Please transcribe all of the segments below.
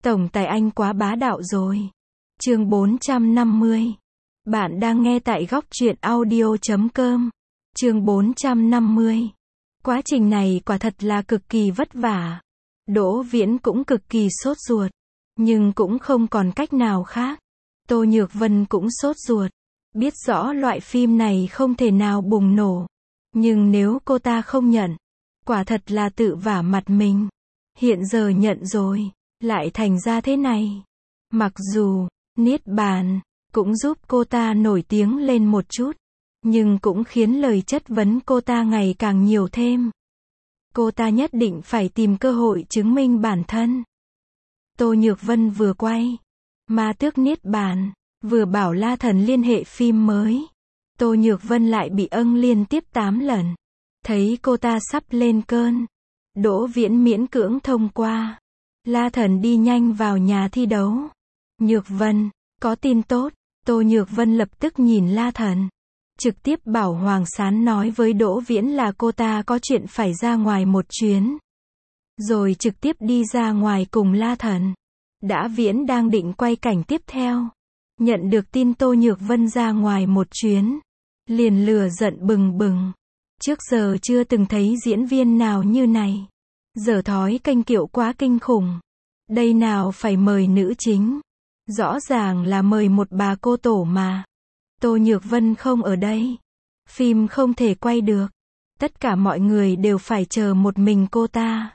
Tổng tài anh quá bá đạo rồi. Chương 450. Bạn đang nghe tại góc truyện audio.com. Chương 450. Quá trình này quả thật là cực kỳ vất vả. Đỗ Viễn cũng cực kỳ sốt ruột. Nhưng cũng không còn cách nào khác. Tô Nhược Vân cũng sốt ruột. Biết rõ loại phim này không thể nào bùng nổ. Nhưng nếu cô ta không nhận, quả thật là tự vả mặt mình. Hiện giờ nhận rồi, lại thành ra thế này. Mặc dù, Niết Bàn cũng giúp cô ta nổi tiếng lên một chút, nhưng cũng khiến lời chất vấn cô ta ngày càng nhiều thêm. Cô ta nhất định phải tìm cơ hội chứng minh bản thân. Tô Nhược Vân vừa quay Ma Tước Niết Bàn, vừa bảo La Thần liên hệ phim mới. Tô Nhược Vân lại bị liên tiếp 8 lần. Thấy cô ta sắp lên cơn, Đỗ Viễn miễn cưỡng thông qua. La Thần đi nhanh vào nhà thi đấu. Nhược Vân, có tin tốt. Tô Nhược Vân lập tức nhìn La Thần. Trực tiếp bảo Hoàng Sán nói với Đỗ Viễn là cô ta có chuyện phải ra ngoài một chuyến. Rồi trực tiếp đi ra ngoài cùng La Thần. Đã Viễn đang định quay cảnh tiếp theo. Nhận được tin Tô Nhược Vân ra ngoài một chuyến, liền lửa giận bừng bừng. Trước giờ chưa từng thấy diễn viên nào như này. Dở thói kênh kiệu quá kinh khủng. Đây nào phải mời nữ chính. Rõ ràng là mời một bà cô tổ mà. Tô Nhược Vân không ở đây. Phim không thể quay được. Tất cả mọi người đều phải chờ một mình cô ta.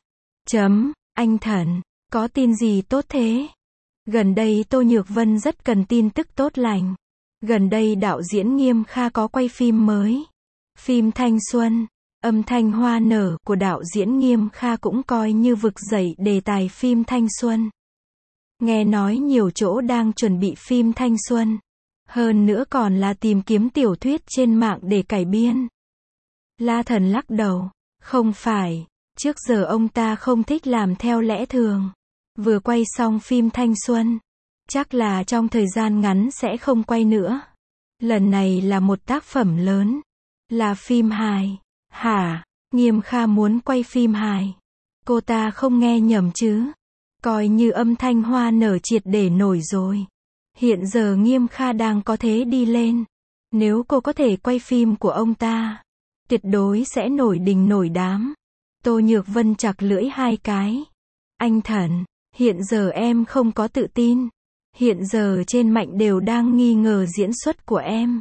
Anh Thần, có tin gì tốt thế? Gần đây Tô Nhược Vân rất cần tin tức tốt lành. Gần đây đạo diễn Nghiêm Kha có quay phim mới. Phim thanh xuân, âm thanh hoa nở của đạo diễn Nghiêm Kha cũng coi như vực dậy đề tài phim thanh xuân. Nghe nói nhiều chỗ đang chuẩn bị phim thanh xuân. Hơn nữa còn là tìm kiếm tiểu thuyết trên mạng để cải biên. La Thần lắc đầu. Không phải, trước giờ ông ta không thích làm theo lẽ thường. Vừa quay xong phim thanh xuân, chắc là trong thời gian ngắn sẽ không quay nữa. Lần này là một tác phẩm lớn. Là phim hài. Hả? Nghiêm Kha muốn quay phim hài. Cô ta không nghe nhầm chứ? Coi như âm thanh hoa nở triệt để nổi rồi. Hiện giờ Nghiêm Kha đang có thế đi lên. Nếu cô có thể quay phim của ông ta, tuyệt đối sẽ nổi đình nổi đám. Tô Nhược Vân chặt lưỡi hai cái. Anh Thần, hiện giờ em không có tự tin. Hiện giờ trên mạng đều đang nghi ngờ diễn xuất của em.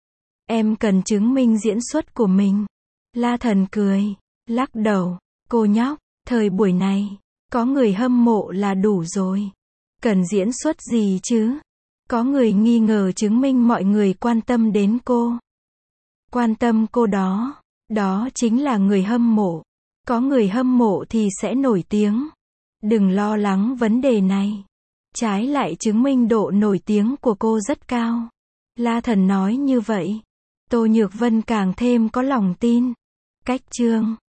Em cần chứng minh diễn xuất của mình. La Thần cười, lắc đầu. Cô nhóc, thời buổi này, có người hâm mộ là đủ rồi. Cần diễn xuất gì chứ? Có người nghi ngờ chứng minh mọi người quan tâm đến cô. Quan tâm cô đó, đó chính là người hâm mộ. Có người hâm mộ thì sẽ nổi tiếng. Đừng lo lắng vấn đề này. Trái lại chứng minh độ nổi tiếng của cô rất cao. La Thần nói như vậy. Tô Nhược Vân càng thêm có lòng tin. Cách chương